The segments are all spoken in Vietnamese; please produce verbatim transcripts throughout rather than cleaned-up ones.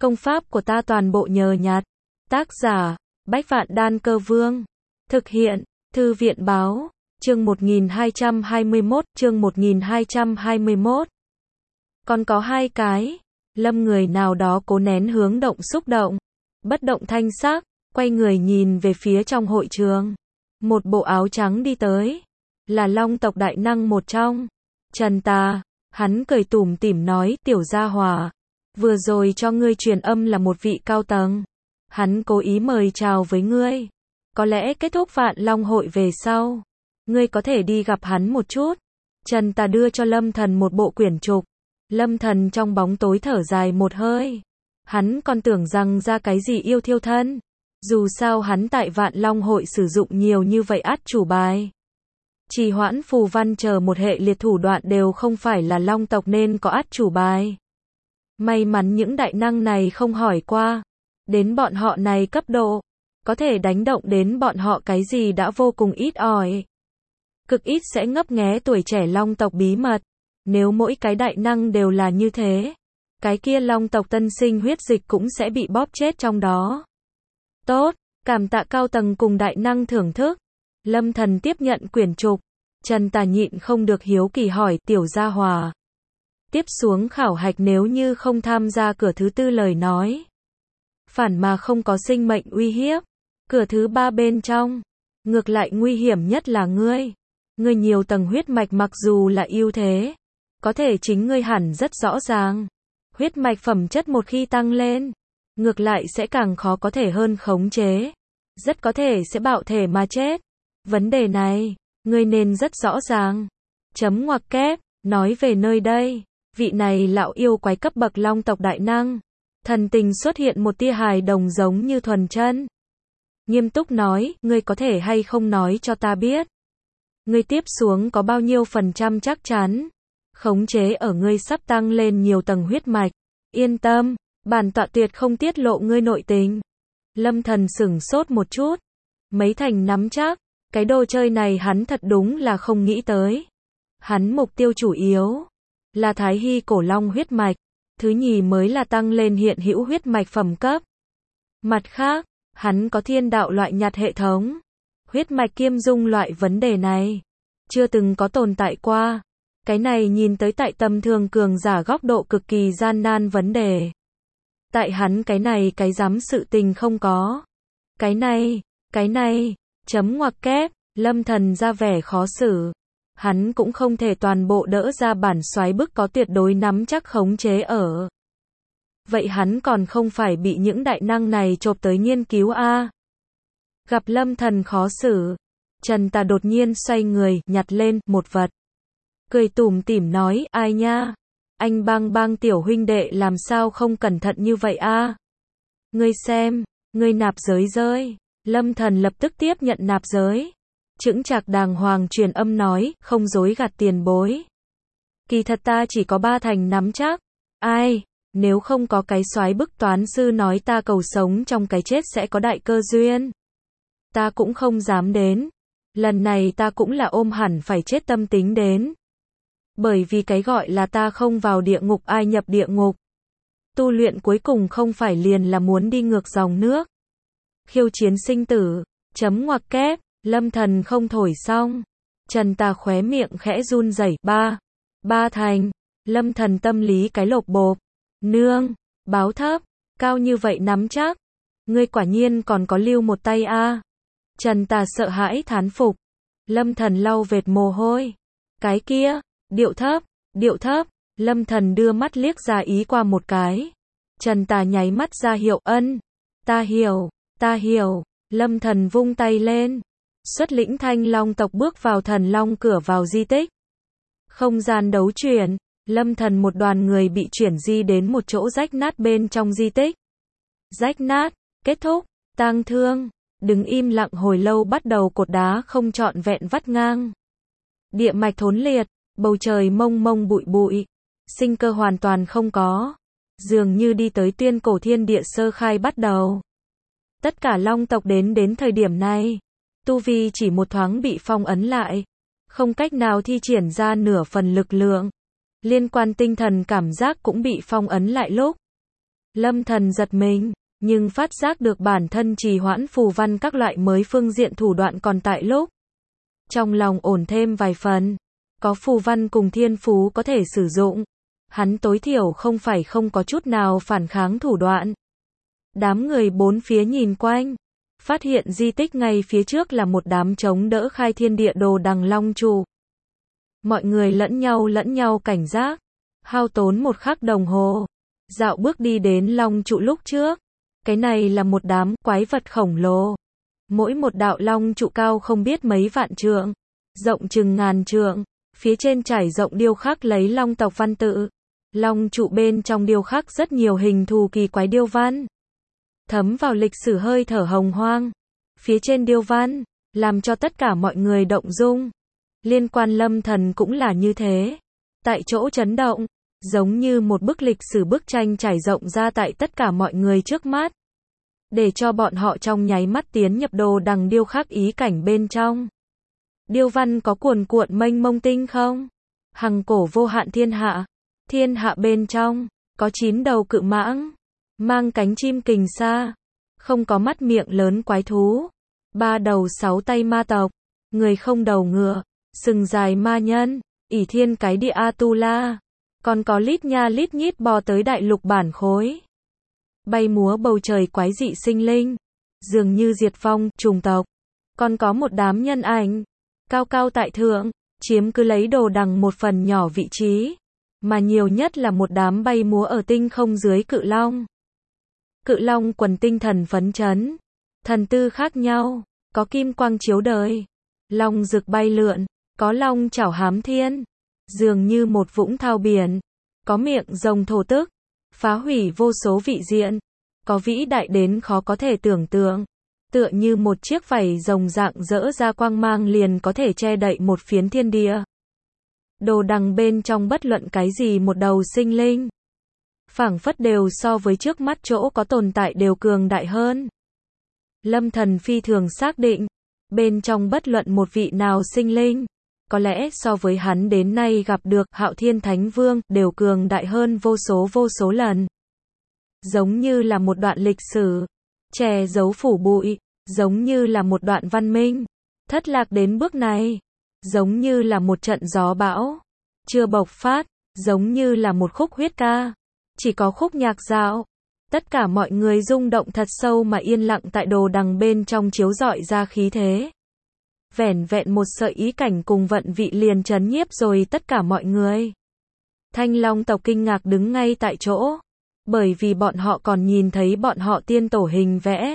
Công pháp của ta toàn bộ nhờ nhặt. Tác giả, Bách Vạn Đan Cơ Vương. Thực hiện, Thư viện Báo. Chương một nghìn hai trăm hai mươi mốt, chương một nghìn hai trăm hai mươi mốt. Còn có hai cái. Lâm người nào đó cố nén hướng động xúc động. Bất động thanh sắc, quay người nhìn về phía trong hội trường. Một bộ áo trắng đi tới. Là Long tộc đại năng một trong. Trần Tà. Hắn cười tủm tỉm nói, tiểu gia hỏa. Vừa rồi cho ngươi truyền âm là một vị cao tầng. Hắn cố ý mời chào với ngươi. Có lẽ kết thúc Vạn Long hội về sau. Ngươi có thể đi gặp hắn một chút. Trần Tà đưa cho Lâm Thần một bộ quyển trục. Lâm Thần trong bóng tối thở dài một hơi. Hắn còn tưởng rằng ra cái gì yêu thiêu thân. Dù sao hắn tại Vạn Long hội sử dụng nhiều như vậy át chủ bài. Trì hoãn phù văn chờ một hệ liệt thủ đoạn đều không phải là Long tộc nên có át chủ bài. May mắn những đại năng này không hỏi qua. Đến bọn họ này cấp độ. Có thể đánh động đến bọn họ cái gì đã vô cùng ít ỏi. Cực ít sẽ ngấp nghé tuổi trẻ Long tộc bí mật. Nếu mỗi cái đại năng đều là như thế. Cái kia Long tộc tân sinh huyết dịch cũng sẽ bị bóp chết trong đó. Tốt, cảm tạ cao tầng cùng đại năng thưởng thức. Lâm Thần tiếp nhận quyển trục. Trần Tà nhịn không được hiếu kỳ hỏi, tiểu gia hòa. Tiếp xuống khảo hạch nếu như không tham gia cửa thứ tư lời nói. Phản mà không có sinh mệnh uy hiếp. Cửa thứ ba bên trong. Ngược lại nguy hiểm nhất là ngươi. Ngươi nhiều tầng huyết mạch mặc dù là ưu thế. Có thể chính ngươi hẳn rất rõ ràng. Huyết mạch phẩm chất một khi tăng lên. Ngược lại sẽ càng khó có thể hơn khống chế. Rất có thể sẽ bạo thể mà chết. Vấn đề này, ngươi nên rất rõ ràng. Chấm ngoặc kép, nói về nơi đây. Vị này lão yêu quái cấp bậc Long tộc đại năng. Thần tình xuất hiện một tia hài đồng giống như thuần chân. Nghiêm túc nói, ngươi có thể hay không nói cho ta biết. Ngươi tiếp xuống có bao nhiêu phần trăm chắc chắn. Khống chế ở ngươi sắp tăng lên nhiều tầng huyết mạch. Yên tâm, bản tọa tuyệt không tiết lộ ngươi nội tình. Lâm Thần sửng sốt một chút. Mấy thành nắm chắc. Cái đồ chơi này hắn thật đúng là không nghĩ tới. Hắn mục tiêu chủ yếu là Thái Hy cổ long huyết mạch. Thứ nhì mới là tăng lên hiện hữu huyết mạch phẩm cấp. Mặt khác, hắn có thiên đạo loại nhặt hệ thống. Huyết mạch kiêm dung loại vấn đề này. Chưa từng có tồn tại qua. Cái này nhìn tới tại tầm thường cường giả góc độ cực kỳ gian nan vấn đề. Tại hắn cái này cái dám sự tình không có. Cái này, cái này, chấm ngoặc kép, Lâm Thần ra vẻ khó xử. Hắn cũng không thể toàn bộ đỡ ra bản soái bức có tuyệt đối nắm chắc khống chế ở. Vậy hắn còn không phải bị những đại năng này chộp tới nghiên cứu a? Gặp Lâm Thần khó xử, Trần Tà đột nhiên xoay người, nhặt lên một vật. Cười tủm tỉm nói, ai nha? Anh Bang Bang tiểu huynh đệ làm sao không cẩn thận như vậy a? Ngươi xem, ngươi nạp giới rơi. Lâm Thần lập tức tiếp nhận nạp giới. Chững chạc đàng hoàng truyền âm nói, không dối gạt tiền bối. Kỳ thật ta chỉ có ba thành nắm chắc. Ai, nếu không có cái soái bức toán sư nói ta cầu sống trong cái chết sẽ có đại cơ duyên. Ta cũng không dám đến. Lần này ta cũng là ôm hẳn phải chết tâm tính đến. Bởi vì cái gọi là ta không vào địa ngục ai nhập địa ngục. Tu luyện cuối cùng không phải liền là muốn đi ngược dòng nước. Khiêu chiến sinh tử, chấm ngoặc kép, Lâm Thần không thổi xong. Trần Tà khóe miệng khẽ run rẩy, ba, ba thành, Lâm Thần tâm lý cái lộp bộp. Nương, báo thấp, cao như vậy nắm chắc. Ngươi quả nhiên còn có lưu một tay a. Trần Tà sợ hãi thán phục. Lâm Thần lau vệt mồ hôi. Cái kia, điệu thấp, điệu thấp, Lâm Thần đưa mắt liếc ra ý qua một cái. Trần Tà nháy mắt ra hiệu ân. Ta hiểu, ta hiểu, Lâm Thần vung tay lên. Xuất lĩnh Thanh Long tộc bước vào Thần Long cửa vào di tích. Không gian đấu chuyển, Lâm Thần một đoàn người bị chuyển di đến một chỗ rách nát bên trong di tích. Rách nát, kết thúc, tang thương, đứng im lặng hồi lâu bắt đầu cột đá không trọn vẹn vắt ngang. Địa mạch thốn liệt, bầu trời mông mông bụi bụi, sinh cơ hoàn toàn không có. Dường như đi tới tuyên cổ thiên địa sơ khai bắt đầu. Tất cả Long tộc đến đến thời điểm này, tu vi chỉ một thoáng bị phong ấn lại, không cách nào thi triển ra nửa phần lực lượng. Liên quan tinh thần cảm giác cũng bị phong ấn lại lúc. Lâm Thần giật mình, nhưng phát giác được bản thân trì hoãn phù văn các loại mới phương diện thủ đoạn còn tại lúc. Trong lòng ổn thêm vài phần, có phù văn cùng thiên phú có thể sử dụng. Hắn tối thiểu không phải không có chút nào phản kháng thủ đoạn. Đám người bốn phía nhìn quanh, phát hiện di tích ngay phía trước là một đám chống đỡ khai thiên địa đồ đằng long trụ. Mọi người lẫn nhau lẫn nhau cảnh giác, hao tốn một khắc đồng hồ, dạo bước đi đến long trụ lúc trước. Cái này là một đám quái vật khổng lồ. Mỗi một đạo long trụ cao không biết mấy vạn trượng, rộng chừng ngàn trượng, phía trên trải rộng điêu khắc lấy long tộc văn tự. Long trụ bên trong điêu khắc rất nhiều hình thù kỳ quái điêu văn, thấm vào lịch sử hơi thở hồng hoang. Phía trên điêu văn, làm cho tất cả mọi người động dung. Liên quan Lâm Thần cũng là như thế. Tại chỗ chấn động, giống như một bức lịch sử bức tranh trải rộng ra tại tất cả mọi người trước mắt. Để cho bọn họ trong nháy mắt tiến nhập đồ đằng điêu khắc ý cảnh bên trong. Điêu văn có cuồn cuộn mênh mông tinh không? Hằng cổ vô hạn thiên hạ. Thiên hạ bên trong, có chín đầu cự mãng, mang cánh chim kình xa, không có mắt miệng lớn quái thú, ba đầu sáu tay ma tộc, người không đầu ngựa, sừng dài ma nhân, ỷ thiên cái địa Atula, còn có lít nha lít nhít bò tới đại lục bản khối. Bay múa bầu trời quái dị sinh linh, dường như diệt vong, trùng tộc, còn có một đám nhân ảnh, cao cao tại thượng, chiếm cứ lấy đồ đằng một phần nhỏ vị trí. Mà nhiều nhất là một đám bay múa ở tinh không dưới cự long. Cự long quần tinh thần phấn chấn, thần tư khác nhau, có kim quang chiếu đời, long rực bay lượn, có long chảo hám thiên, dường như một vũng thao biển, có miệng rồng thổ tức, phá hủy vô số vị diện, có vĩ đại đến khó có thể tưởng tượng, tựa như một chiếc vảy rồng dạng dỡ ra quang mang liền có thể che đậy một phiến thiên địa. Đồ đằng bên trong bất luận cái gì một đầu sinh linh, phảng phất đều so với trước mắt chỗ có tồn tại đều cường đại hơn. Lâm Thần phi thường xác định, bên trong bất luận một vị nào sinh linh, có lẽ so với hắn đến nay gặp được Hạo Thiên Thánh Vương đều cường đại hơn vô số vô số lần. Giống như là một đoạn lịch sử, che giấu phủ bụi, giống như là một đoạn văn minh, thất lạc đến bước này. Giống như là một trận gió bão, chưa bộc phát, giống như là một khúc huyết ca, chỉ có khúc nhạc dạo. Tất cả mọi người rung động thật sâu mà yên lặng tại đồ đằng bên trong chiếu rọi ra khí thế. Vẻn vẹn một sợi ý cảnh cùng vận vị liền chấn nhiếp rồi tất cả mọi người. Thanh Long tộc kinh ngạc đứng ngay tại chỗ, bởi vì bọn họ còn nhìn thấy bọn họ tiên tổ hình vẽ.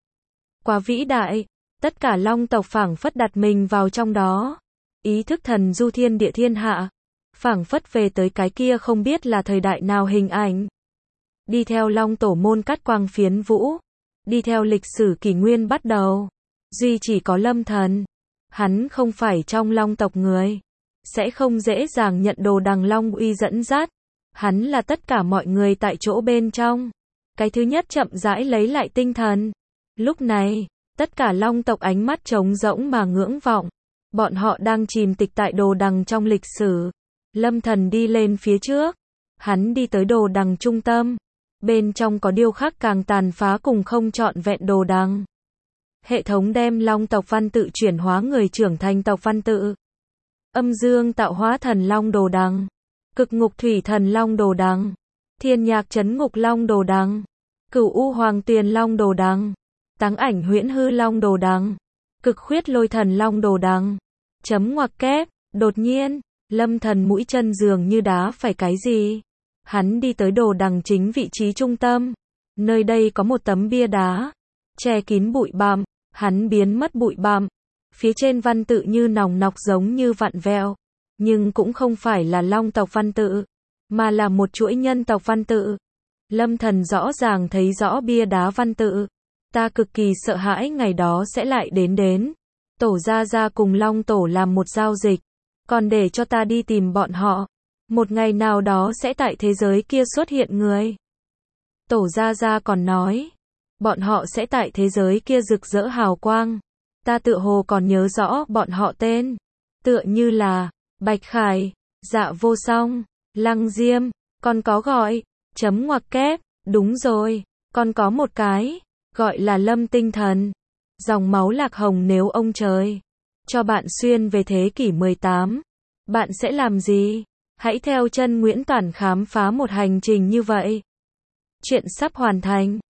Quá vĩ đại, tất cả Long tộc phảng phất đặt mình vào trong đó. Ý thức thần du thiên địa thiên hạ, phảng phất về tới cái kia không biết là thời đại nào hình ảnh. Đi theo Long tổ môn cắt quang phiến vũ, đi theo lịch sử kỷ nguyên bắt đầu. Duy chỉ có Lâm Thần, hắn không phải trong Long tộc người, sẽ không dễ dàng nhận đồ đằng Long uy dẫn dắt. Hắn là tất cả mọi người tại chỗ bên trong. Cái thứ nhất chậm rãi lấy lại tinh thần. Lúc này, tất cả Long tộc ánh mắt trống rỗng mà ngưỡng vọng. Bọn họ đang chìm tịch tại đồ đằng trong lịch sử. Lâm Thần đi lên phía trước. Hắn đi tới đồ đằng trung tâm. Bên trong có điêu khắc càng tàn phá cùng không trọn vẹn đồ đằng. Hệ thống đem Long tộc văn tự chuyển hóa người trưởng thành tộc văn tự. Âm dương tạo hóa thần Long đồ đằng. Cực ngục thủy thần Long đồ đằng. Thiên nhạc chấn ngục Long đồ đằng. Cửu u hoàng tuyền Long đồ đằng. Táng ảnh huyễn hư Long đồ đằng. Cực khuyết lôi thần Long đồ đằng. Chấm ngoặc kép, đột nhiên, Lâm Thần mũi chân dường như đá phải cái gì. Hắn đi tới đồ đằng chính vị trí trung tâm. Nơi đây có một tấm bia đá, che kín bụi bặm, hắn biến mất bụi bặm. Phía trên văn tự như nòng nọc giống như vặn vẹo, nhưng cũng không phải là Long tộc văn tự, mà là một chuỗi nhân tộc văn tự. Lâm Thần rõ ràng thấy rõ bia đá văn tự. Ta cực kỳ sợ hãi ngày đó sẽ lại đến đến. Tổ Gia Gia cùng Long Tổ làm một giao dịch, còn để cho ta đi tìm bọn họ. Một ngày nào đó sẽ tại thế giới kia xuất hiện người. Tổ Gia Gia còn nói, bọn họ sẽ tại thế giới kia rực rỡ hào quang. Ta tựa hồ còn nhớ rõ bọn họ tên. Tựa như là, Bạch Khải, Dạ Vô Song, Lăng Diêm, còn có gọi, chấm ngoặc kép, Đúng rồi, còn có một cái, gọi là lâm tinh thần. Dòng máu lạc hồng nếu ông trời cho bạn xuyên về thế kỷ mười tám, bạn sẽ làm gì? Hãy theo chân Nguyễn Toản khám phá một hành trình như vậy. Chuyện sắp hoàn thành.